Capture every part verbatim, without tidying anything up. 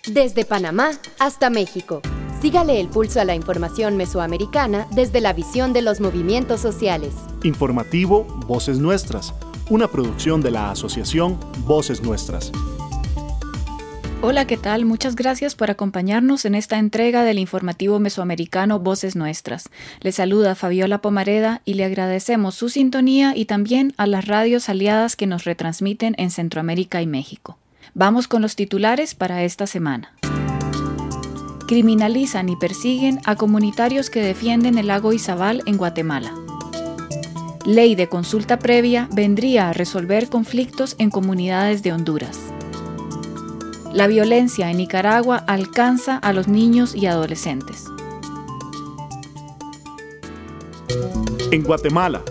Desde Panamá hasta México. Sígale el pulso a la información mesoamericana desde la visión de los movimientos sociales. Informativo Voces Nuestras, una producción de la asociación Voces Nuestras. Hola, ¿qué tal? Muchas gracias por acompañarnos en esta entrega del informativo mesoamericano Voces Nuestras. Le saluda Fabiola Pomareda y le agradecemos su sintonía y también a las radios aliadas que nos retransmiten en Centroamérica y México. Vamos con los titulares para esta semana. Criminalizan y persiguen a comunitarios que defienden el lago Izabal en Guatemala. Ley de consulta previa vendría a resolver conflictos en comunidades de Honduras. La violencia en Nicaragua alcanza a los niños y adolescentes. En Guatemala.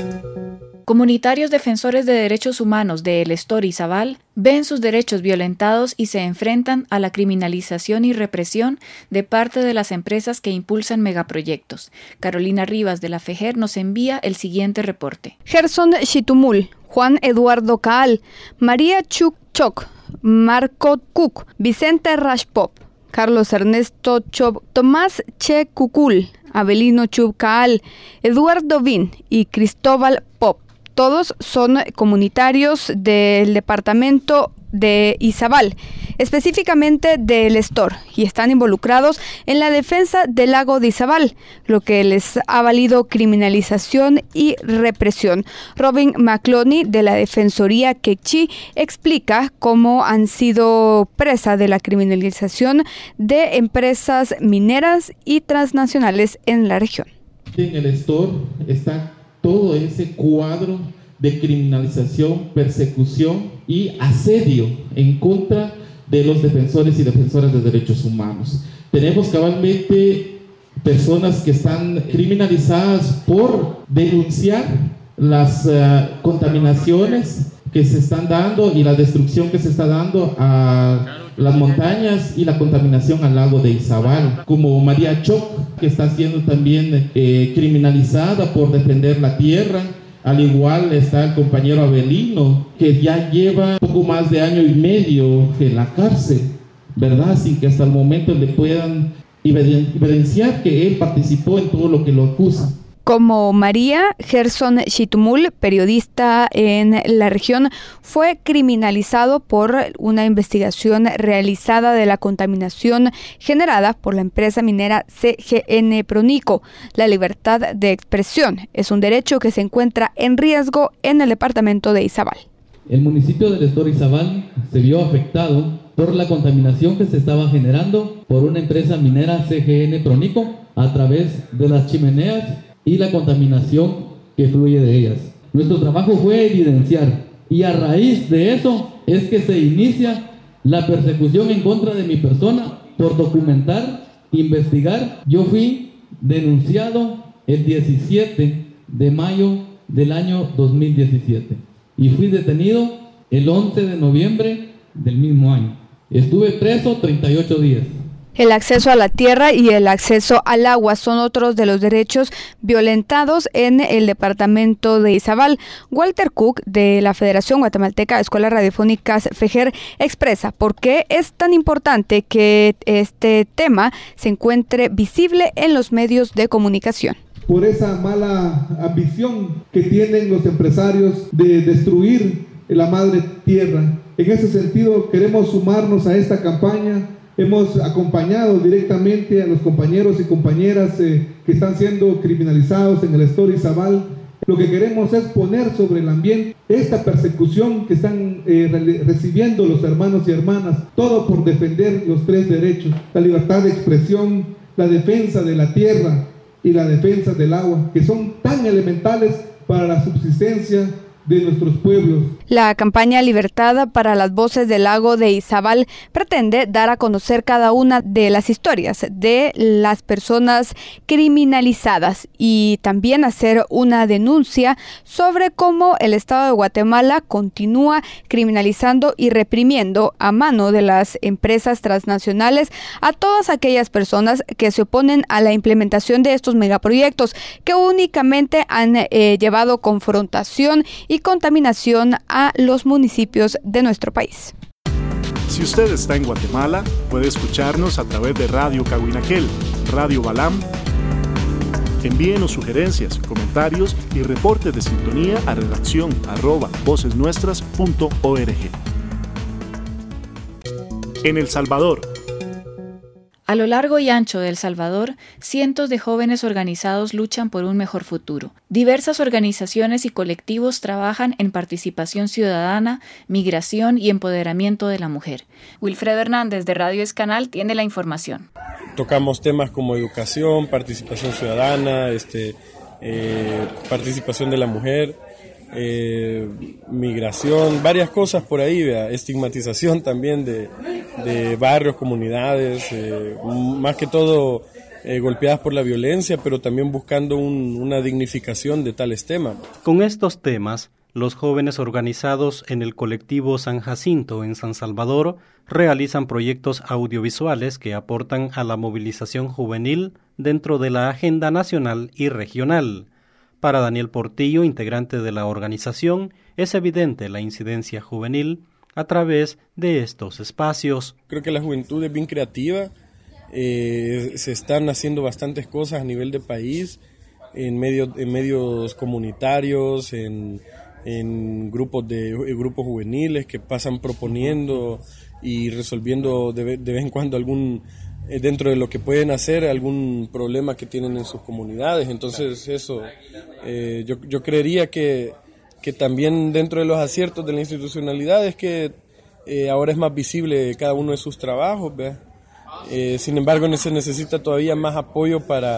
Comunitarios defensores de derechos humanos de El Estor y Izabal ven sus derechos violentados y se enfrentan a la criminalización y represión de parte de las empresas que impulsan megaproyectos. Carolina Rivas de la FEGER nos envía el siguiente reporte. Gerson Chitumul, Juan Eduardo Caal, María Chuk Chok, Marco Cook, Vicente Rashpop, Carlos Ernesto Chob, Tomás Che Cucul, Abelino Chub Caal, Eduardo Vin y Cristóbal Pop. Todos son comunitarios del departamento de Izabal, específicamente de El Estor, y están involucrados en la defensa del lago de Izabal, lo que les ha valido criminalización y represión. Robin McCloney, de la Defensoría Quechí, explica cómo han sido presa de la criminalización de empresas mineras y transnacionales en la región. En El Estor está todo ese cuadro de criminalización, persecución y asedio en contra de los defensores y defensoras de derechos humanos. Tenemos cabalmente personas que están criminalizadas por denunciar las uh, contaminaciones que se están dando y la destrucción que se está dando a las montañas y la contaminación al lago de Izabal, como María Choc, que está siendo también eh, criminalizada por defender la tierra. Al igual está el compañero Abelino, que ya lleva poco más de año y medio en la cárcel, ¿verdad? Sin que hasta el momento le puedan evidenciar que él participó en todo lo que lo acusa. Como María, Gerson Chitumul, periodista en la región, fue criminalizado por una investigación realizada de la contaminación generada por la empresa minera C G N Pronico. La libertad de expresión es un derecho que se encuentra en riesgo en el departamento de Izabal. El municipio del Estor Izabal se vio afectado por la contaminación que se estaba generando por una empresa minera C G N Pronico a través de las chimeneas y la contaminación que fluye de ellas. Nuestro trabajo fue evidenciar, y a raíz de eso es que se inicia la persecución en contra de mi persona por documentar, investigar. Yo fui denunciado el diecisiete de mayo del año dos mil diecisiete y fui detenido el once de noviembre del mismo año. Estuve preso treinta y ocho días. El acceso a la tierra y el acceso al agua son otros de los derechos violentados en el departamento de Izabal. Walter Cook, de la Federación Guatemalteca de Escuelas Radiofónicas FEGER, expresa por qué es tan importante que este tema se encuentre visible en los medios de comunicación. Por esa mala ambición que tienen los empresarios de destruir la madre tierra. En ese sentido, queremos sumarnos a esta campaña. Hemos acompañado directamente a los compañeros y compañeras eh, que están siendo criminalizados en El Estor y Izabal. Lo que queremos es poner sobre el ambiente esta persecución que están eh, re- recibiendo los hermanos y hermanas, todo por defender los tres derechos: la libertad de expresión, la defensa de la tierra y la defensa del agua, que son tan elementales para la subsistencia de nuestros pueblos. La campaña Libertad para las Voces del Lago de Izabal pretende dar a conocer cada una de las historias de las personas criminalizadas y también hacer una denuncia sobre cómo el Estado de Guatemala continúa criminalizando y reprimiendo a mano de las empresas transnacionales a todas aquellas personas que se oponen a la implementación de estos megaproyectos que únicamente han eh, llevado confrontación y contaminación a los municipios de nuestro país. Si usted está en Guatemala, puede escucharnos a través de Radio Cahuinaquel, Radio Balam. Envíenos sugerencias, comentarios y reportes de sintonía a redacción arroba vocesnuestras punto org. En El Salvador. A lo largo y ancho de El Salvador, cientos de jóvenes organizados luchan por un mejor futuro. Diversas organizaciones y colectivos trabajan en participación ciudadana, migración y empoderamiento de la mujer. Wilfredo Hernández de Radio Escanal tiene la información. Tocamos temas como educación, participación ciudadana, este, eh, participación de la mujer, eh, migración, varias cosas por ahí, ¿vea? Estigmatización también de, de barrios, comunidades, eh, más que todo eh, golpeadas por la violencia, pero también buscando un, una dignificación de tales temas. Con estos temas, los jóvenes organizados en el colectivo San Jacinto en San Salvador realizan proyectos audiovisuales que aportan a la movilización juvenil dentro de la agenda nacional y regional. Para Daniel Portillo, integrante de la organización, es evidente la incidencia juvenil a través de estos espacios. Creo que la juventud es bien creativa, eh, se están haciendo bastantes cosas a nivel de país, en, medio, en medios comunitarios, en, en grupos de grupos juveniles que pasan proponiendo y resolviendo de, de vez en cuando algún, eh, dentro de lo que pueden hacer, algún problema que tienen en sus comunidades. Entonces eso, eh, yo, yo creería que, que también dentro de los aciertos de la institucionalidad es que eh, ahora es más visible cada uno de sus trabajos, ¿ve? Eh, sin embargo, se necesita todavía más apoyo para,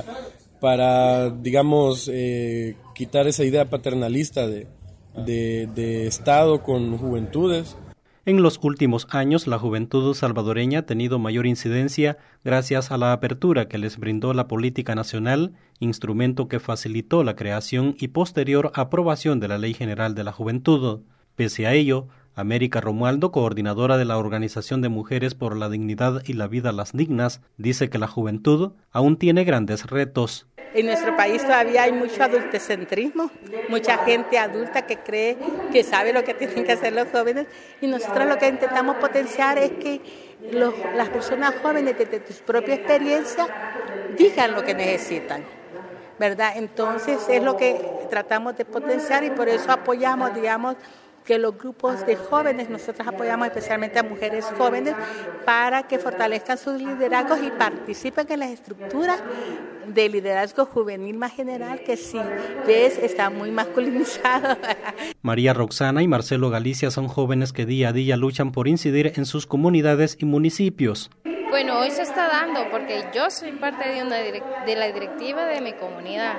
para digamos, eh, quitar esa idea paternalista de, de, de Estado con juventudes. En los últimos años, la juventud salvadoreña ha tenido mayor incidencia gracias a la apertura que les brindó la política nacional, instrumento que facilitó la creación y posterior aprobación de la Ley General de la Juventud. Pese a ello, América Romualdo, coordinadora de la Organización de Mujeres por la Dignidad y la Vida Las Dignas, dice que la juventud aún tiene grandes retos. En nuestro país todavía hay mucho adultocentrismo, mucha gente adulta que cree que sabe lo que tienen que hacer los jóvenes, y nosotros lo que intentamos potenciar es que los, las personas jóvenes desde su propia experiencia digan lo que necesitan, ¿verdad? Entonces es lo que tratamos de potenciar y por eso apoyamos, digamos, que los grupos de jóvenes, nosotros apoyamos especialmente a mujeres jóvenes para que fortalezcan sus liderazgos y participen en las estructuras de liderazgo juvenil más general, que si ves está muy masculinizado. María Roxana y Marcelo Galicia son jóvenes que día a día luchan por incidir en sus comunidades y municipios. Bueno, hoy se está dando porque yo soy parte de, una direct- de la directiva de mi comunidad.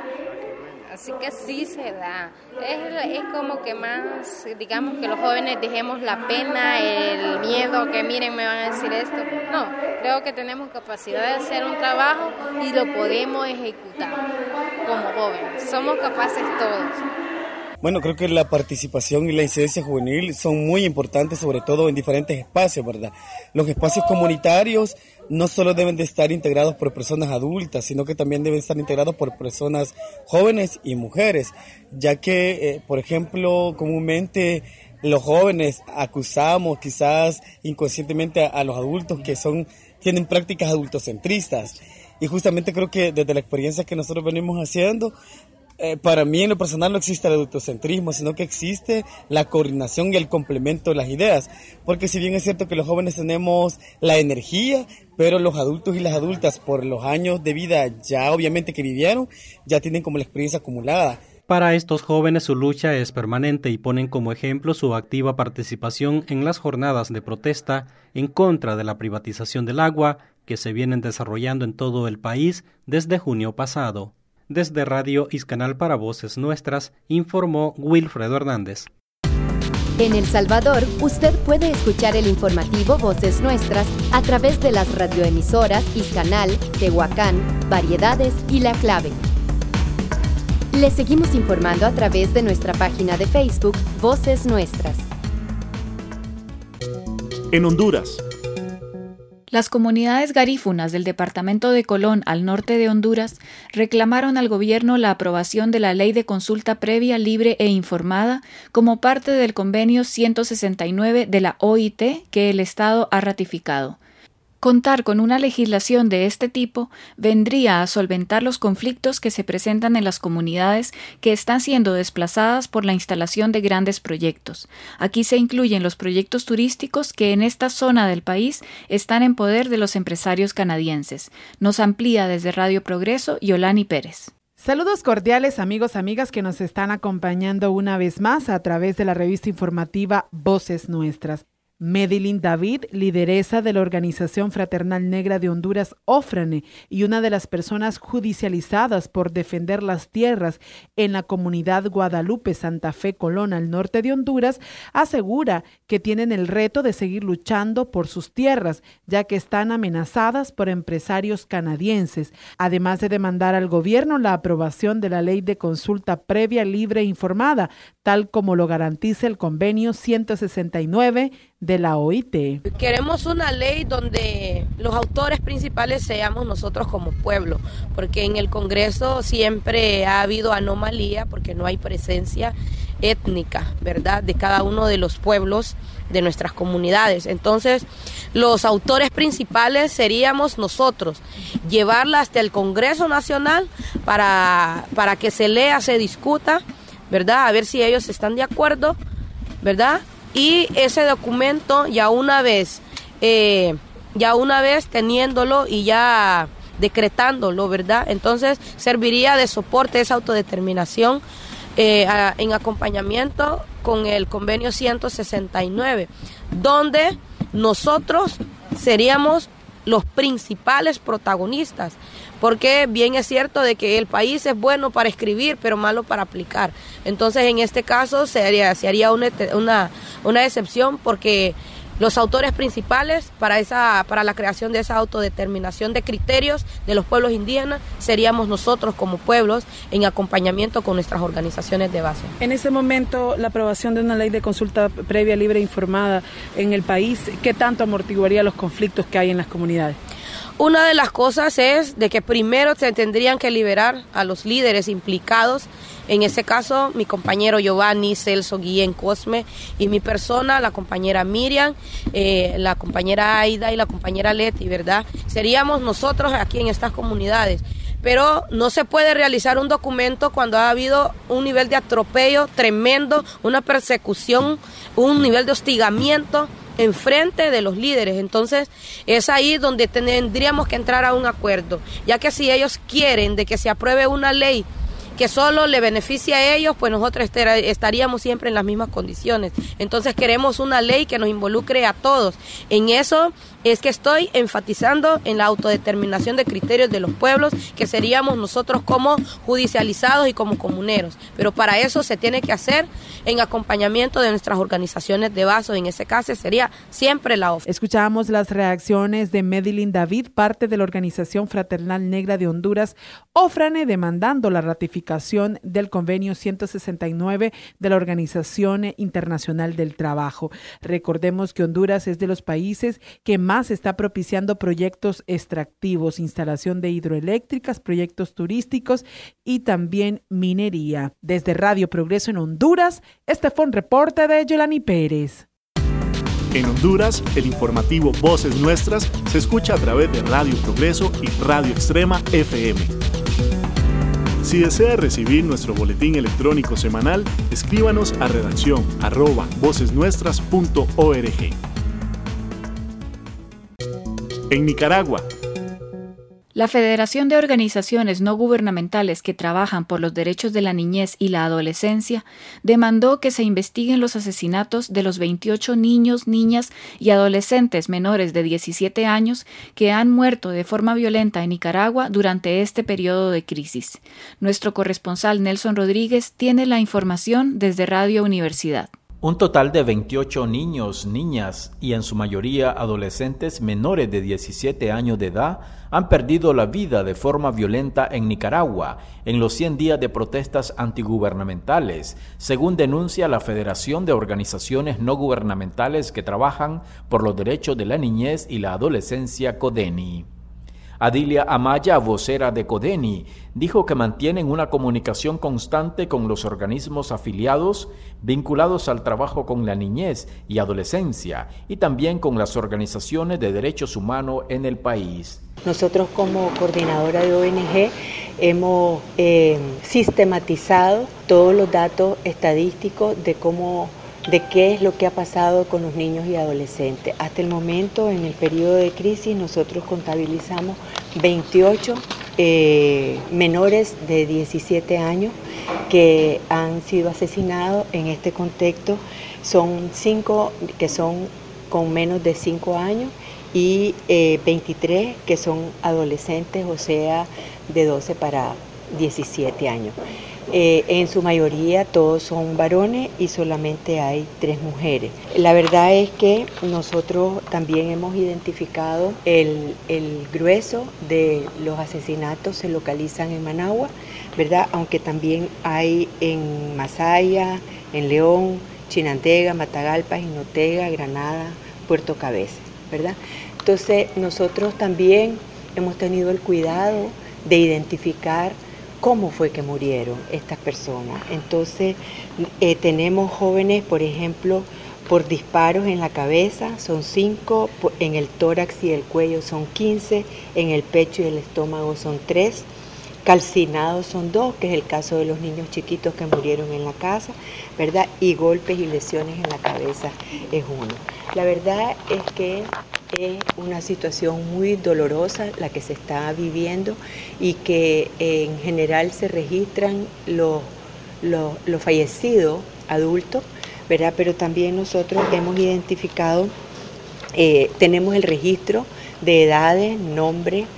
Así que sí se da. Es, es como que más, digamos que los jóvenes dejemos la pena, el miedo, que miren, me van a decir esto. No, creo que tenemos capacidad de hacer un trabajo y lo podemos ejecutar como jóvenes. Somos capaces todos. Bueno, creo que la participación y la incidencia juvenil son muy importantes, sobre todo en diferentes espacios, ¿verdad? Los espacios comunitarios no solo deben de estar integrados por personas adultas, sino que también deben estar integrados por personas jóvenes y mujeres, ya que, eh, por ejemplo, comúnmente los jóvenes acusamos quizás inconscientemente a, a los adultos que son tienen prácticas adultocentristas, y justamente creo que desde la experiencia que nosotros venimos haciendo, Eh, para mí en lo personal no existe el adultocentrismo, sino que existe la coordinación y el complemento de las ideas, porque si bien es cierto que los jóvenes tenemos la energía, pero los adultos y las adultas por los años de vida ya obviamente que vivieron, ya tienen como la experiencia acumulada. Para estos jóvenes su lucha es permanente y ponen como ejemplo su activa participación en las jornadas de protesta en contra de la privatización del agua que se vienen desarrollando en todo el país desde junio pasado. Desde Radio Iscanal para Voces Nuestras, informó Wilfredo Hernández. En El Salvador, usted puede escuchar el informativo Voces Nuestras a través de las radioemisoras Iscanal, Tehuacán, Variedades y La Clave. Le seguimos informando a través de nuestra página de Facebook Voces Nuestras. En Honduras. Las comunidades garífunas del departamento de Colón, al norte de Honduras, reclamaron al gobierno la aprobación de la Ley de Consulta Previa, Libre e Informada como parte del Convenio ciento sesenta y nueve de la O I T que el Estado ha ratificado. Contar con una legislación de este tipo vendría a solventar los conflictos que se presentan en las comunidades que están siendo desplazadas por la instalación de grandes proyectos. Aquí se incluyen los proyectos turísticos que en esta zona del país están en poder de los empresarios canadienses. Nos amplía desde Radio Progreso Yolani Pérez. Saludos cordiales amigos, amigas que nos están acompañando una vez más a través de la revista informativa Voces Nuestras. Medilyn David, lideresa de la Organización Fraternal Negra de Honduras, OFRANE, y una de las personas judicializadas por defender las tierras en la comunidad Guadalupe Santa Fe Colón al norte de Honduras, asegura que tienen el reto de seguir luchando por sus tierras, ya que están amenazadas por empresarios canadienses, además de demandar al gobierno la aprobación de la Ley de Consulta Previa, Libre e Informada, tal como lo garantiza el Convenio ciento sesenta y nueve de la O I T. Queremos una ley donde los autores principales seamos nosotros como pueblo, porque en el Congreso siempre ha habido anomalía porque no hay presencia étnica, ¿verdad?, de cada uno de los pueblos de nuestras comunidades. Entonces, los autores principales seríamos nosotros, llevarla hasta el Congreso Nacional para, para que se lea, se discuta, ¿verdad?, a ver si ellos están de acuerdo, ¿verdad?, y ese documento ya una vez, eh, ya una vez teniéndolo y ya decretándolo, ¿verdad? Entonces serviría de soporte esa autodeterminación eh, a, en acompañamiento con el convenio ciento sesenta y nueve, donde nosotros seríamos los principales protagonistas, porque bien es cierto de que el país es bueno para escribir, pero malo para aplicar. Entonces, en este caso se haría, se haría una, una, una excepción, porque los autores principales para, esa, para la creación de esa autodeterminación de criterios de los pueblos indígenas seríamos nosotros como pueblos en acompañamiento con nuestras organizaciones de base. En ese momento, la aprobación de una ley de consulta previa, libre e informada en el país, ¿qué tanto amortiguaría los conflictos que hay en las comunidades? Una de las cosas es de que primero se tendrían que liberar a los líderes implicados, en ese caso mi compañero Giovanni, Celso, Guillén, Cosme, y mi persona, la compañera Miriam, eh, la compañera Aida y la compañera Leti, ¿verdad? Seríamos nosotros aquí en estas comunidades. Pero no se puede realizar un documento cuando ha habido un nivel de atropello tremendo, una persecución, un nivel de hostigamiento enfrente de los líderes. Entonces es ahí donde tendríamos que entrar a un acuerdo, ya que si ellos quieren de que se apruebe una ley que solo le beneficie a ellos, pues nosotros estaríamos siempre en las mismas condiciones. Entonces queremos una ley que nos involucre a todos. En eso es que estoy enfatizando en la autodeterminación de criterios de los pueblos, que seríamos nosotros como judicializados y como comuneros. Pero para eso se tiene que hacer en acompañamiento de nuestras organizaciones de base, en ese caso sería siempre la O F. Escuchamos las reacciones de Medilyn David, parte de la Organización Fraternal Negra de Honduras, OFRANE, demandando la ratificación del convenio ciento sesenta y nueve de la Organización Internacional del Trabajo. Recordemos que Honduras es de los países que más está propiciando proyectos extractivos, instalación de hidroeléctricas, proyectos turísticos y también minería. Desde Radio Progreso en Honduras, este fue un reporte de Yolani Pérez. En Honduras, el informativo Voces Nuestras se escucha a través de Radio Progreso y Radio Extrema F M. Si desea recibir nuestro boletín electrónico semanal, escríbanos a redacción arroba vocesnuestras punto org. En Nicaragua, la Federación de Organizaciones No Gubernamentales que trabajan por los derechos de la niñez y la adolescencia demandó que se investiguen los asesinatos de los veintiocho niños, niñas y adolescentes menores de diecisiete años que han muerto de forma violenta en Nicaragua durante este periodo de crisis. Nuestro corresponsal Nelson Rodríguez tiene la información desde Radio Universidad. Un total de veintiocho niños, niñas y en su mayoría adolescentes menores de diecisiete años de edad han perdido la vida de forma violenta en Nicaragua en los cien días de protestas antigubernamentales, según denuncia la Federación de Organizaciones No Gubernamentales que trabajan por los derechos de la niñez y la adolescencia, CODENI. Adilia Amaya, vocera de CODENI, dijo que mantienen una comunicación constante con los organismos afiliados vinculados al trabajo con la niñez y adolescencia y también con las organizaciones de derechos humanos en el país. Nosotros como coordinadora de O N G hemos eh, sistematizado todos los datos estadísticos de cómo de qué es lo que ha pasado con los niños y adolescentes. Hasta el momento, en el periodo de crisis, nosotros contabilizamos veintiocho eh, menores de diecisiete años que han sido asesinados en este contexto. Son cinco que son con menos de cinco años y eh, veintitrés que son adolescentes, o sea, de doce para diecisiete años. Eh, en su mayoría todos son varones y solamente hay tres mujeres. La verdad es que nosotros también hemos identificado el, el grueso de los asesinatos se localizan en Managua, ¿verdad? Aunque también hay en Masaya, en León, Chinandega, Matagalpa, Jinotega, Granada, Puerto Cabeza, ¿verdad? Entonces nosotros también hemos tenido el cuidado de identificar cómo fue que murieron estas personas. Entonces eh, tenemos jóvenes, por ejemplo, por disparos en la cabeza, son cinco, en el tórax y el cuello son quince, en el pecho y el estómago son tres, calcinados son dos, que es el caso de los niños chiquitos que murieron en la casa, ¿verdad? Y golpes y lesiones en la cabeza es uno. La verdad es que es una situación muy dolorosa la que se está viviendo y que eh, en general se registran los, los, los fallecidos adultos, ¿verdad? Pero también nosotros hemos identificado, eh, tenemos el registro de edades, nombre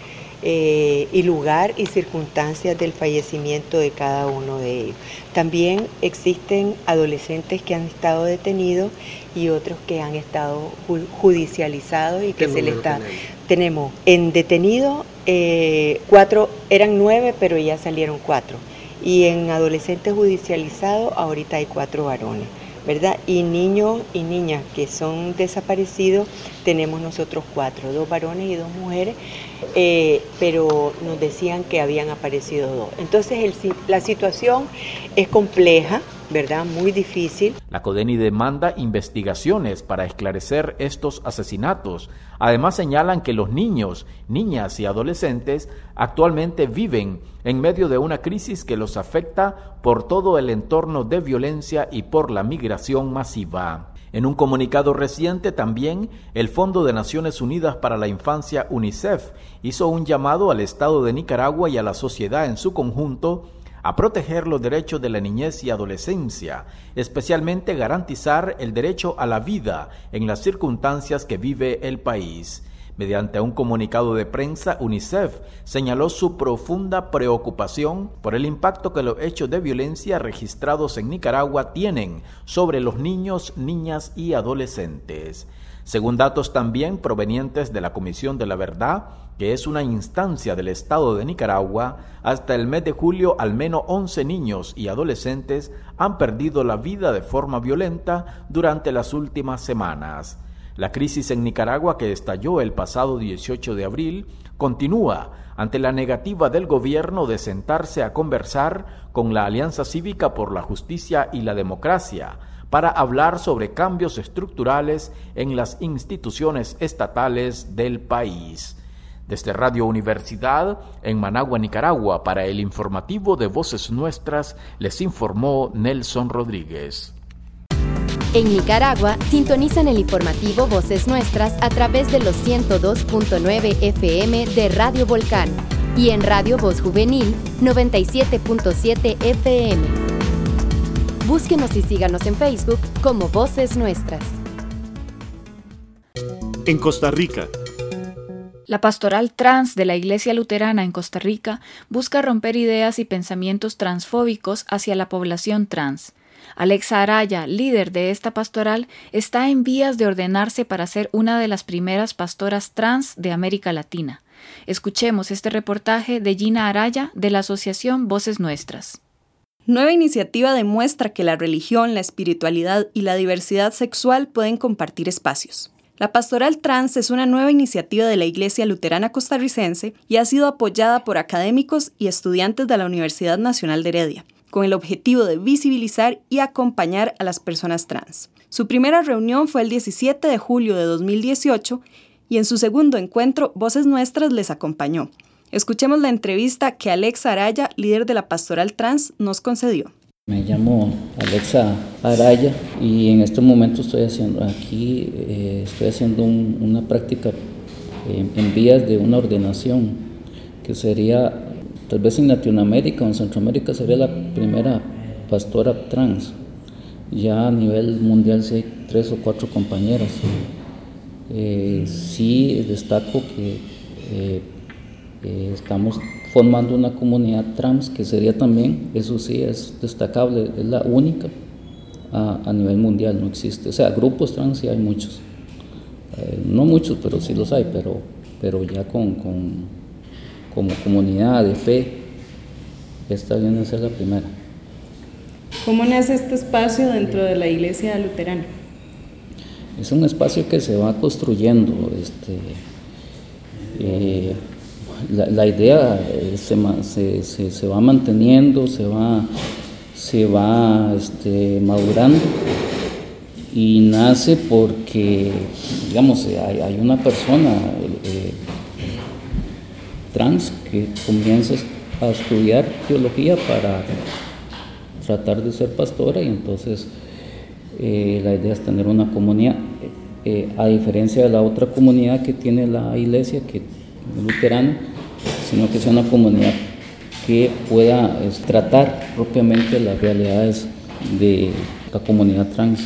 eh, y lugar y circunstancias del fallecimiento de cada uno de ellos. También existen adolescentes que han estado detenidos y otros que han estado judicializados y que se les está... Tenemos? tenemos en detenido eh, cuatro, eran nueve, pero ya salieron cuatro. Y en adolescentes judicializados ahorita hay cuatro varones, ¿verdad? Y niños y niñas que son desaparecidos tenemos nosotros cuatro, dos varones y dos mujeres, eh, pero nos decían que habían aparecido dos. Entonces el, la situación es compleja, ¿verdad? Muy difícil. La CODENI demanda investigaciones para esclarecer estos asesinatos. Además señalan que los niños, niñas y adolescentes actualmente viven en medio de una crisis que los afecta por todo el entorno de violencia y por la migración masiva. En un comunicado reciente también, el Fondo de Naciones Unidas para la Infancia, UNICEF, hizo un llamado al Estado de Nicaragua y a la sociedad en su conjunto a proteger los derechos de la niñez y adolescencia, especialmente garantizar el derecho a la vida en las circunstancias que vive el país. Mediante un comunicado de prensa, UNICEF señaló su profunda preocupación por el impacto que los hechos de violencia registrados en Nicaragua tienen sobre los niños, niñas y adolescentes. Según datos también provenientes de la Comisión de la Verdad, que es una instancia del Estado de Nicaragua, hasta el mes de julio al menos once niños y adolescentes han perdido la vida de forma violenta durante las últimas semanas. La crisis en Nicaragua, que estalló el pasado dieciocho de abril, continúa ante la negativa del gobierno de sentarse a conversar con la Alianza Cívica por la Justicia y la Democracia para hablar sobre cambios estructurales en las instituciones estatales del país. Desde Radio Universidad, en Managua, Nicaragua, para el informativo de Voces Nuestras, les informó Nelson Rodríguez. En Nicaragua, sintonizan el informativo Voces Nuestras a través de los ciento dos punto nueve F M de Radio Volcán y en Radio Voz Juvenil noventa y siete punto siete F M. Búsquenos y síganos en Facebook como Voces Nuestras. En Costa Rica. La pastoral trans de la Iglesia Luterana en Costa Rica busca romper ideas y pensamientos transfóbicos hacia la población trans. Alexa Araya, líder de esta pastoral, está en vías de ordenarse para ser una de las primeras pastoras trans de América Latina. Escuchemos este reportaje de Gina Araya de la Asociación Voces Nuestras. Nueva iniciativa demuestra que la religión, la espiritualidad y la diversidad sexual pueden compartir espacios. La Pastoral Trans es una nueva iniciativa de la Iglesia Luterana Costarricense y ha sido apoyada por académicos y estudiantes de la Universidad Nacional de Heredia, con el objetivo de visibilizar y acompañar a las personas trans. Su primera reunión fue el diecisiete de julio de dos mil dieciocho y en su segundo encuentro Voces Nuestras les acompañó. Escuchemos la entrevista que Alexa Araya, líder de la Pastoral Trans, nos concedió. Me llamo Alexa Araya y en este momento estoy haciendo aquí, eh, estoy haciendo un, una práctica eh, en vías de una ordenación que sería... Tal vez en Latinoamérica o en Centroamérica sería la primera pastora trans. Ya a nivel mundial sí hay tres o cuatro compañeras. Eh, sí destaco que eh, eh, estamos formando una comunidad trans que sería también, eso sí es destacable, es la única a, a nivel mundial, no existe. O sea, grupos trans sí hay muchos. Eh, no muchos, pero sí los hay, pero, pero ya con... con como comunidad de fe, esta viene a ser la primera. ¿Cómo nace este espacio dentro de la Iglesia Luterana? Es un espacio que se va construyendo. Este, eh, la, la idea se, se, se, se va manteniendo, se va, se va este, madurando y nace porque, digamos, hay, hay una persona eh, trans que comienza a estudiar teología para tratar de ser pastora y entonces eh, la idea es tener una comunidad, eh, a diferencia de la otra comunidad que tiene la iglesia, que es luterana, sino que sea una comunidad que pueda es, tratar propiamente las realidades de la comunidad trans.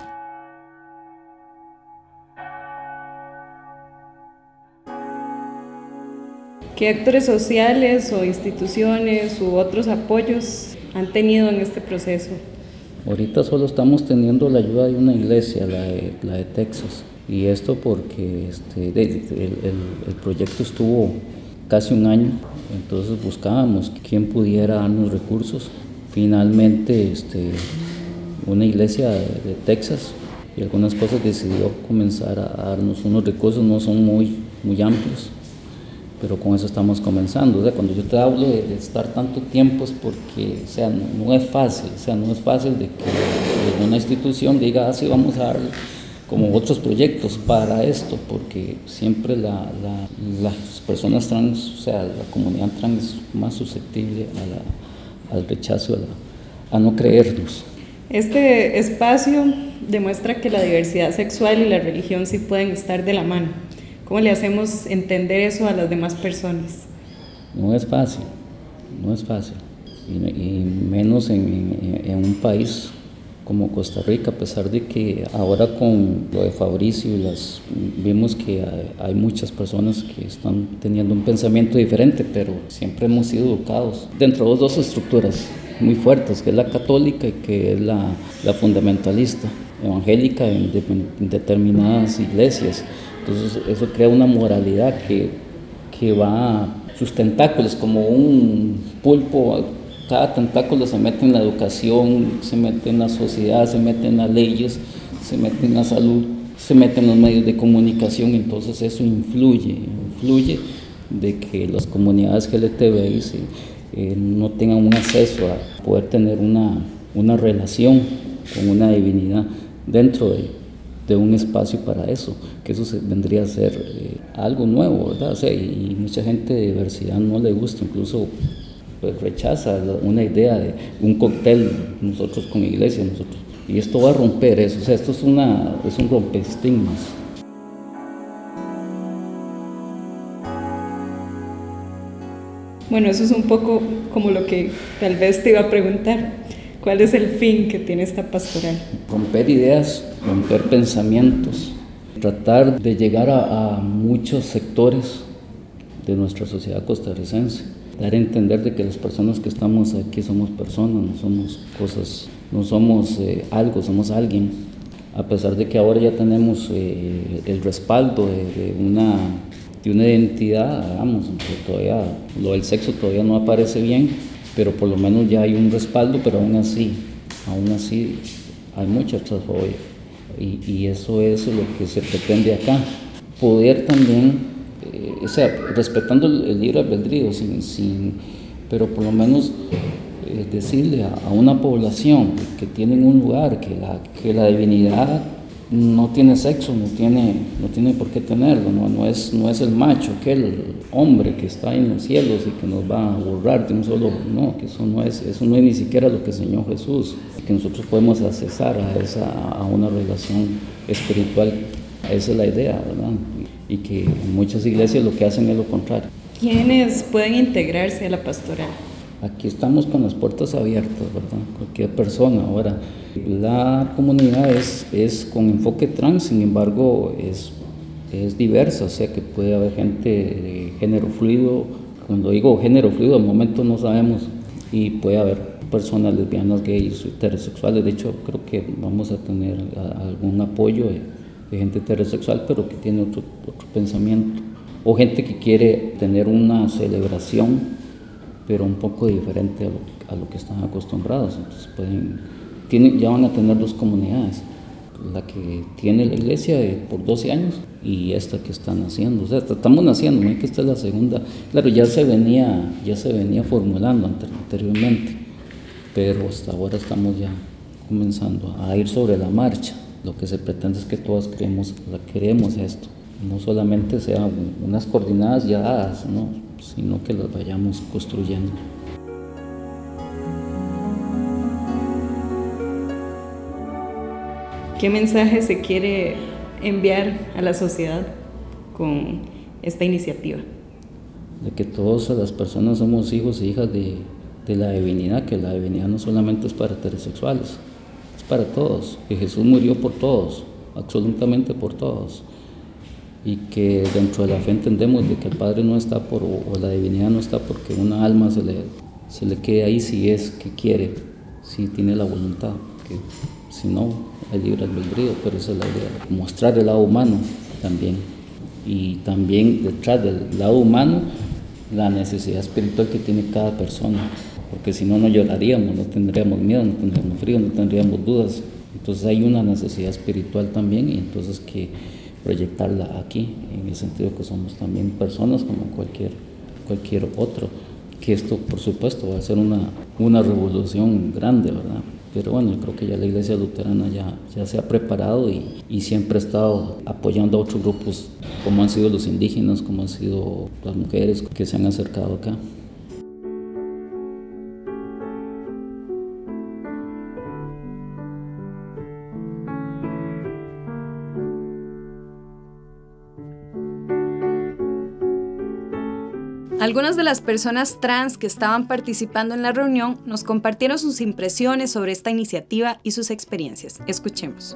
¿Qué actores sociales o instituciones u otros apoyos han tenido en este proceso? Ahorita solo estamos teniendo la ayuda de una iglesia, la de, la de Texas, y esto porque este, el, el, el proyecto estuvo casi un año, entonces buscábamos quién pudiera darnos recursos. Finalmente este, una iglesia de, de Texas y algunas cosas decidió comenzar a darnos unos recursos, no son muy, muy amplios, pero con eso estamos comenzando. O sea, cuando yo te hablo de, de estar tanto tiempo es porque, o sea, no, no es fácil, o sea, no es fácil de que una institución diga, así ah, sí, vamos a dar como otros proyectos para esto, porque siempre la, la, las personas trans, o sea, la comunidad trans es más susceptible a la, al rechazo, a, la, a no creernos. Este espacio demuestra que la diversidad sexual y la religión sí pueden estar de la mano. ¿Cómo le hacemos entender eso a las demás personas? No es fácil, no es fácil, y, y menos en, en, en un país como Costa Rica, a pesar de que ahora con lo de Fabricio las, vimos que hay, hay muchas personas que están teniendo un pensamiento diferente, pero siempre hemos sido educados dentro de dos estructuras muy fuertes, que es la católica y que es la, la fundamentalista, evangélica en, de, en determinadas iglesias. Entonces eso crea una moralidad que, que va, sus tentáculos como un pulpo, cada tentáculo se mete en la educación, se mete en la sociedad, se mete en las leyes, se mete en la salud, se mete en los medios de comunicación, entonces eso influye, influye de que las comunidades L G T B I eh, no tengan un acceso a poder tener una, una relación con una divinidad dentro de de un espacio para eso, que eso se, vendría a ser eh, algo nuevo, ¿verdad? O sea, y, y mucha gente de diversidad no le gusta, incluso pues, rechaza la, una idea de un cóctel, nosotros con iglesia, nosotros, y esto va a romper eso, o sea, esto es, una, es un rompestigmas. Bueno, eso es un poco como lo que tal vez te iba a preguntar. ¿Cuál es el fin que tiene esta pastoral? Romper ideas, romper pensamientos, tratar de llegar a, a muchos sectores de nuestra sociedad costarricense, dar a entender de que las personas que estamos aquí somos personas, no somos cosas no somos eh, algo, somos alguien, a pesar de que ahora ya tenemos eh, el respaldo de, de, una, de una identidad, digamos, que todavía lo del sexo todavía no aparece bien, pero por lo menos ya hay un respaldo, pero aún así, aún así hay mucha transfobia, y, y eso es lo que se pretende acá, poder también, eh, o sea, respetando el, el libre albedrío, sin, sin, pero por lo menos eh, decirle a, a una población que tiene un lugar, que la, que la divinidad no tiene sexo, no tiene, no tiene por qué tenerlo, no, no, es, no es el macho, aquel hombre que está en los cielos y que nos va a borrar de un solo, no, que eso no es, eso no es ni siquiera lo que enseñó Jesús, que nosotros podemos accesar a, esa, a una relación espiritual, esa es la idea, ¿verdad? Y que en muchas iglesias lo que hacen es lo contrario. ¿Quiénes pueden integrarse a la pastoral? Aquí estamos con las puertas abiertas, ¿verdad? Cualquier persona. Ahora, la comunidad es, es con enfoque trans, sin embargo, es, es diversa, o sea que puede haber gente de género fluido. Cuando digo género fluido, al momento no sabemos, y puede haber personas lesbianas, gays, heterosexuales. De hecho, creo que vamos a tener a, algún apoyo de, de gente heterosexual, pero que tiene otro, otro pensamiento. O gente que quiere tener una celebración, pero un poco diferente a lo, a lo que están acostumbrados. Entonces pueden, tienen, ya van a tener dos comunidades, la que tiene la iglesia de, por doce años y esta que están haciendo. O sea, estamos naciendo, ¿no? Que esta es la segunda. Claro, ya se venía, ya se venía formulando anteriormente, pero hasta ahora estamos ya comenzando a ir sobre la marcha. Lo que se pretende es que todas creemos, la queremos esto, no solamente sean unas coordenadas ya dadas, ¿no? Sino que las vayamos construyendo. ¿Qué mensaje se quiere enviar a la sociedad con esta iniciativa? De que todas las personas somos hijos e hijas de, de la divinidad, que la divinidad no solamente es para heterosexuales, es para todos, que Jesús murió por todos, absolutamente por todos. Y que dentro de la fe entendemos de que el Padre no está por, o la divinidad no está porque una alma se le, se le quede ahí si es que quiere, si tiene la voluntad, que si no, hay libre albedrío, pero esa es la idea, mostrar el lado humano también, y también detrás del lado humano la necesidad espiritual que tiene cada persona, porque si no, no lloraríamos, no tendríamos miedo, no tendríamos frío, no tendríamos dudas. Entonces hay una necesidad espiritual también, y entonces que proyectarla aquí, en el sentido que somos también personas como cualquier, cualquier otro, que esto por supuesto va a ser una, una revolución grande, ¿verdad? Pero bueno, yo creo que ya la Iglesia Luterana ya, ya se ha preparado y, y siempre ha estado apoyando a otros grupos, como han sido los indígenas, como han sido las mujeres que se han acercado acá. Algunas de las personas trans que estaban participando en la reunión nos compartieron sus impresiones sobre esta iniciativa y sus experiencias. Escuchemos.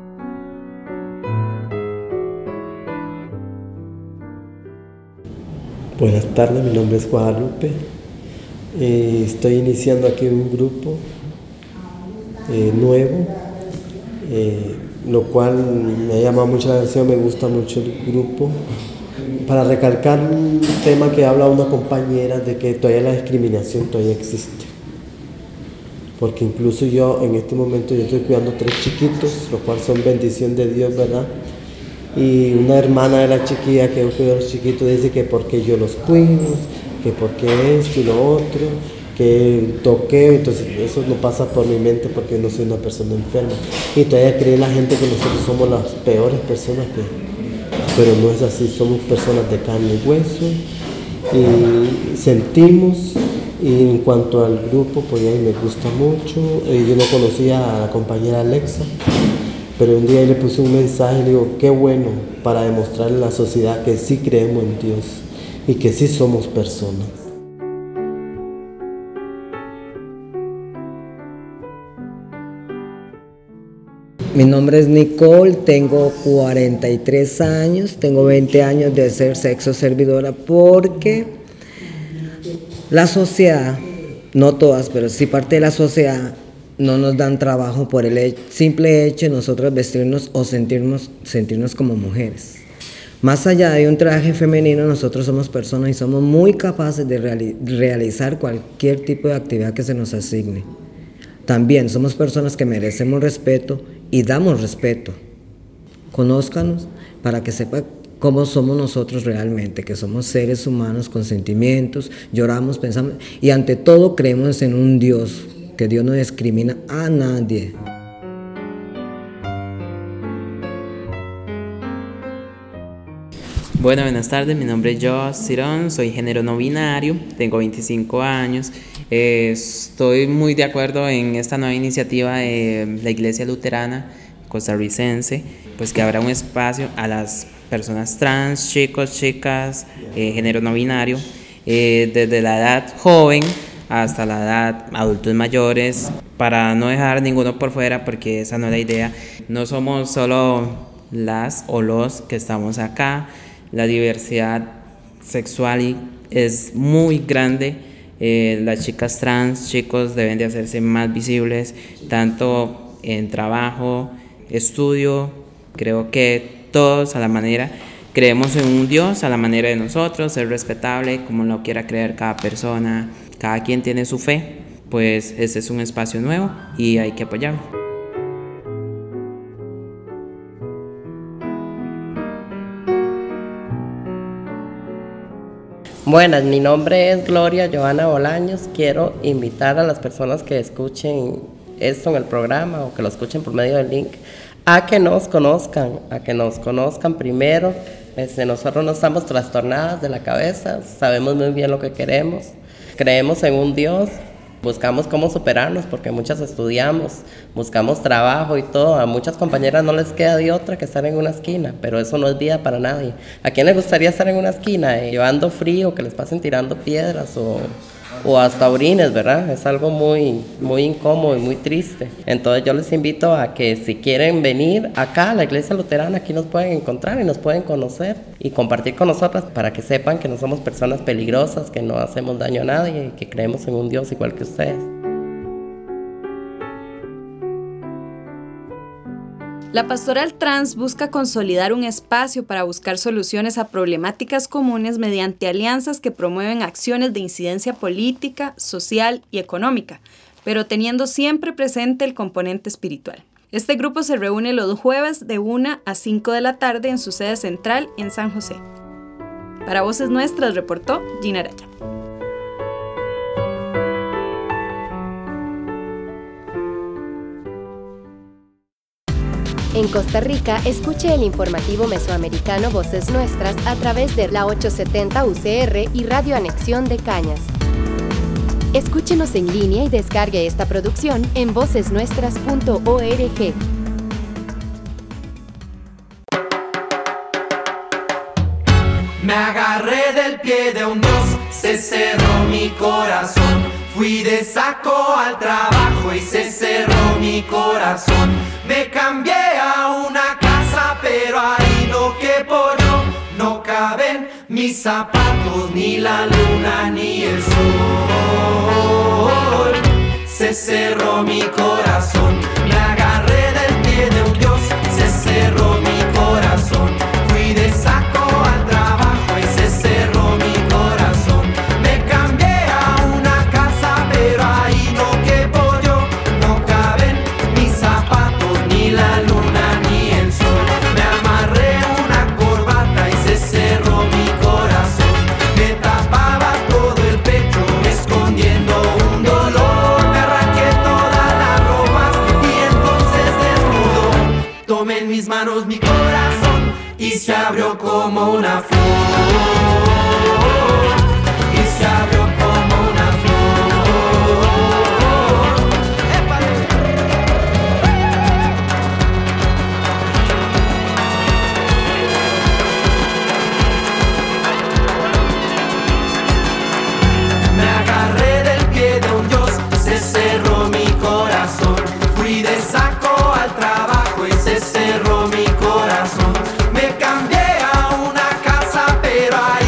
Buenas tardes, mi nombre es Guadalupe. Eh, estoy iniciando aquí un grupo eh, nuevo, eh, lo cual me ha llamado mucho la atención, me gusta mucho el grupo. Para recalcar un tema que habla una compañera de que todavía la discriminación todavía existe, porque incluso yo en este momento yo estoy cuidando tres chiquitos, los cuales son bendición de Dios, ¿verdad? Y una hermana de la chiquilla que yo cuido a los chiquitos dice que porque yo los cuido, que porque esto y lo otro, que toqueo, entonces eso no pasa por mi mente porque no soy una persona enferma, y todavía cree la gente que nosotros somos las peores personas que... Pero no es así, somos personas de carne y hueso y sentimos. Y en cuanto al grupo, pues a mí me gusta mucho. Yo no conocía a la compañera Alexa, pero un día le puse un mensaje y le digo, qué bueno, para demostrarle a la sociedad que sí creemos en Dios y que sí somos personas. Mi nombre es Nicole, tengo cuarenta y tres años, tengo veinte años de ser sexo servidora porque la sociedad, no todas, pero sí parte de la sociedad, no nos dan trabajo por el hecho, simple hecho de nosotros vestirnos o sentirnos, sentirnos como mujeres. Más allá de un traje femenino, nosotros somos personas y somos muy capaces de reali- realizar cualquier tipo de actividad que se nos asigne. También somos personas que merecemos respeto y damos respeto. Conózcanos para que sepan cómo somos nosotros realmente, que somos seres humanos con sentimientos, lloramos, pensamos y ante todo creemos en un Dios, que Dios no discrimina a nadie. Bueno, buenas tardes, mi nombre es Josh Cirón, soy género no binario, tengo veinticinco años, eh, estoy muy de acuerdo en esta nueva iniciativa de la Iglesia Luterana costarricense, pues que habrá un espacio a las personas trans, chicos, chicas, eh, género no binario, eh, desde la edad joven hasta la edad adultos mayores, para no dejar ninguno por fuera, porque esa no es la idea. No somos solo las o los que estamos acá. La diversidad sexual es muy grande. Eh, las chicas trans, chicos, deben de hacerse más visibles, tanto en trabajo, estudio. Creo que todos a la manera, creemos en un Dios a la manera de nosotros, es respetable como lo quiera creer cada persona, cada quien tiene su fe, pues este es un espacio nuevo y hay que apoyarlo. Buenas, mi nombre es Gloria Joana Bolaños. Quiero invitar a las personas que escuchen esto en el programa o que lo escuchen por medio del link a que nos conozcan, a que nos conozcan primero. Este, nosotros no estamos trastornadas de la cabeza, sabemos muy bien lo que queremos, creemos en un Dios, buscamos cómo superarnos porque muchas estudiamos, buscamos trabajo y todo. A muchas compañeras no les queda de otra que estar en una esquina, pero eso no es vida para nadie. ¿A quién le gustaría estar en una esquina eh, llevando frío, que les pasen tirando piedras o, o hasta orines, verdad? Es algo muy, muy incómodo y muy triste. Entonces yo les invito a que si quieren venir acá a la Iglesia Luterana, aquí nos pueden encontrar y nos pueden conocer y compartir con nosotras para que sepan que no somos personas peligrosas, que no hacemos daño a nadie y que creemos en un Dios igual que ustedes. La Pastoral Trans busca consolidar un espacio para buscar soluciones a problemáticas comunes mediante alianzas que promueven acciones de incidencia política, social y económica, pero teniendo siempre presente el componente espiritual. Este grupo se reúne los jueves de una a cinco de la tarde en su sede central en San José. Para Voces Nuestras reportó Gina Araya. En Costa Rica, escuche el informativo mesoamericano Voces Nuestras a través de la ochocientos setenta U C R y Radio Anexión de Cañas. Escúchenos en línea y descargue esta producción en voces nuestras punto org. Me agarré del pie de un Dios, se cerró mi corazón. Fui de saco al trabajo y se cerró mi corazón. Me cambié a una casa, pero ahí no quepo yo. No caben mis zapatos, ni la luna, ni el sol. Se cerró mi corazón. Me agarré del pie de un Dios, se cerró mi corazón. Fui de saco al trabajo y se cerró mi corazón. Me cambié a una casa, pero ahí no quepo yo. No caben mis zapatos, ni la luna, ni el sol. Me amarré una corbata y se cerró mi corazón. Me tapaba todo el pecho, escondiendo un dolor. Me arranqué todas las ropas y entonces desnudo tomé en mis manos mi corazón y se abrió como una flor. Y se abrió como una flor. Me agarré del pie de un Dios, se cerró mi corazón. Fui de saco al trabajo y se cerró mi corazón. Me cambié a una casa, pero ahí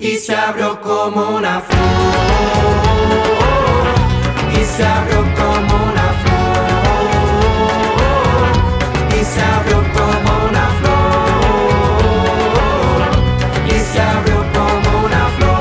y se abrió como una flor, y se abrió como una flor, y se abrió como una flor, y se abrió como una flor.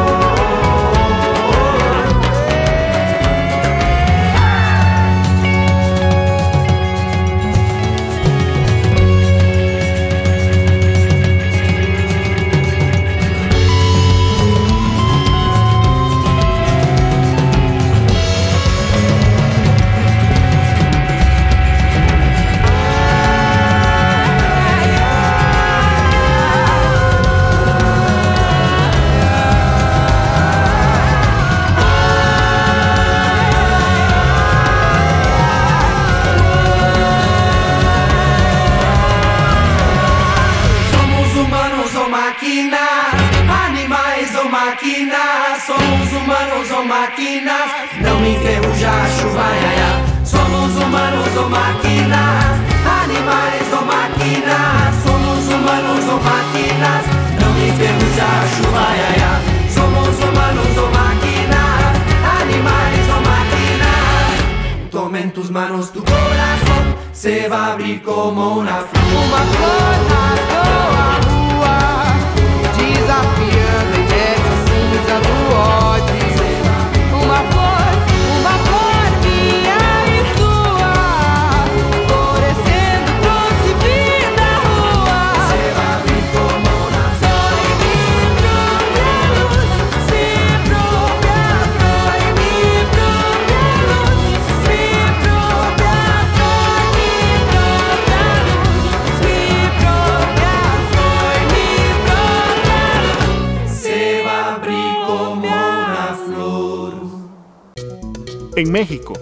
Somos humanos ou máquinas, não me enferruja a chuva, ia, ia. Somos humanos ou máquinas, animais ou máquinas. Somos humanos ou máquinas, não me enferruja a chuva, ia, ia. Somos humanos ou máquinas, animais ou máquinas. Toma en tus manos tu corazón, se va a abrir como una flor. Uma flor rasgou a rua, desafiando a cinza do ódio. Uma flor, uma flor minha e sua, florescendo, trouxe vida à rua. Se vai abrir como uma flor e me própria luz, se própria flor e me própria luz, se própria flor e me própria luz, se própria flor e me própria luz. Se vai abrir como una flor. En México,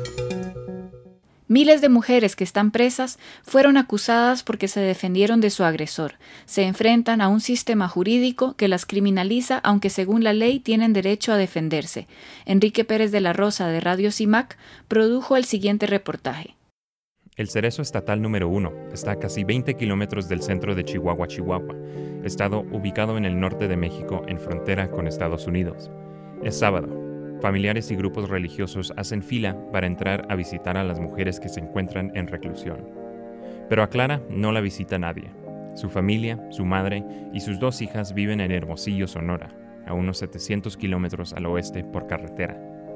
miles de mujeres que están presas fueron acusadas porque se defendieron de su agresor. Se enfrentan a un sistema jurídico que las criminaliza, aunque según la ley tienen derecho a defenderse. Enrique Pérez de la Rosa de Radio CIMAC produjo el siguiente reportaje. El Cerezo Estatal número uno está a casi veinte kilómetros del centro de Chihuahua, Chihuahua, estado ubicado en el norte de México en frontera con Estados Unidos. Es sábado. Familiares y grupos religiosos hacen fila para entrar a visitar a las mujeres que se encuentran en reclusión. Pero a Clara no la visita nadie. Su familia, su madre y sus dos hijas viven en Hermosillo, Sonora, a unos setecientos kilómetros al oeste por carretera.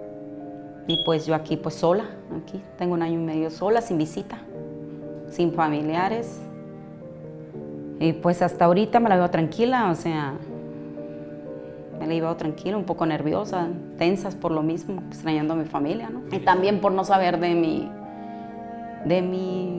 Y pues yo aquí pues sola, aquí tengo un año y medio sola, sin visita, sin familiares. Y pues hasta ahorita me la veo tranquila, o sea, me la he llevado tranquila, un poco nerviosa, tensas por lo mismo, extrañando a mi familia, ¿no? Y también por no saber de mi, de mi,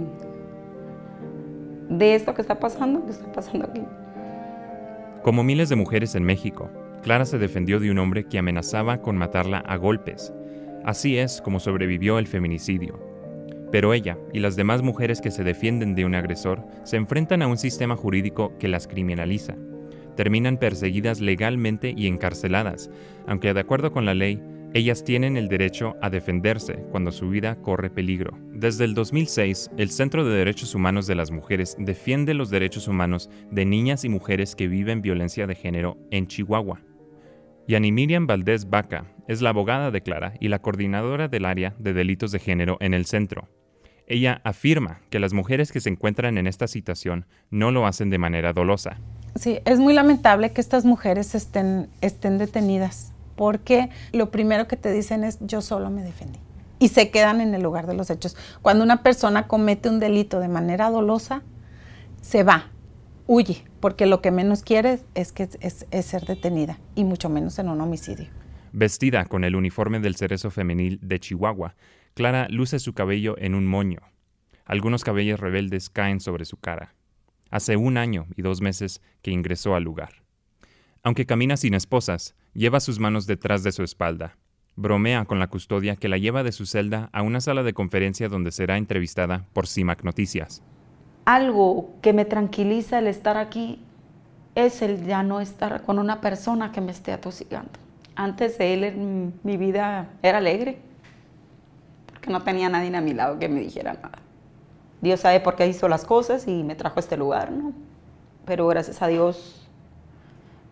de esto que está pasando, que está pasando aquí. Como miles de mujeres en México, Clara se defendió de un hombre que amenazaba con matarla a golpes. Así es como sobrevivió el feminicidio. Pero ella y las demás mujeres que se defienden de un agresor se enfrentan a un sistema jurídico que las criminaliza. Terminan perseguidas legalmente y encarceladas, aunque de acuerdo con la ley, ellas tienen el derecho a defenderse cuando su vida corre peligro. Desde el dos mil seis, el Centro de Derechos Humanos de las Mujeres defiende los derechos humanos de niñas y mujeres que viven violencia de género en Chihuahua. Yani Miriam Valdés Vaca es la abogada de Clara y la coordinadora del área de delitos de género en el centro. Ella afirma que las mujeres que se encuentran en esta situación no lo hacen de manera dolosa. Sí, es muy lamentable que estas mujeres estén, estén detenidas, porque lo primero que te dicen es yo solo me defendí y se quedan en el lugar de los hechos. Cuando una persona comete un delito de manera dolosa, se va, huye, porque lo que menos quiere es, que es, es ser detenida y mucho menos en un homicidio. Vestida con el uniforme del Cerezo Femenil de Chihuahua, Clara luce su cabello en un moño. Algunos cabellos rebeldes caen sobre su cara. Hace un año y dos meses que ingresó al lugar. Aunque camina sin esposas, lleva sus manos detrás de su espalda. Bromea con la custodia que la lleva de su celda a una sala de conferencia donde será entrevistada por CIMAC Noticias. Algo que me tranquiliza el estar aquí es el ya no estar con una persona que me esté atosigando. Antes de él en mi vida era alegre, porque no tenía nadie a mi lado que me dijera nada. Dios sabe por qué hizo las cosas y me trajo a este lugar, ¿no? Pero gracias a Dios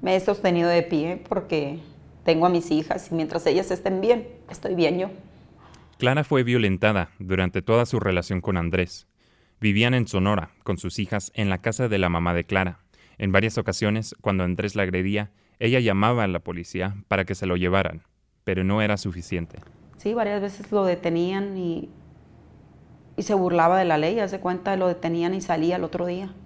Me he sostenido de pie porque tengo a mis hijas y mientras ellas estén bien, estoy bien yo. Clara fue violentada durante toda su relación con Andrés. Vivían en Sonora con sus hijas en la casa de la mamá de Clara. En varias ocasiones, cuando Andrés la agredía, ella llamaba a la policía para que se lo llevaran, pero no era suficiente. Sí, varias veces lo detenían y, y se burlaba de la ley. Hace cuenta, lo detenían y salía el otro día.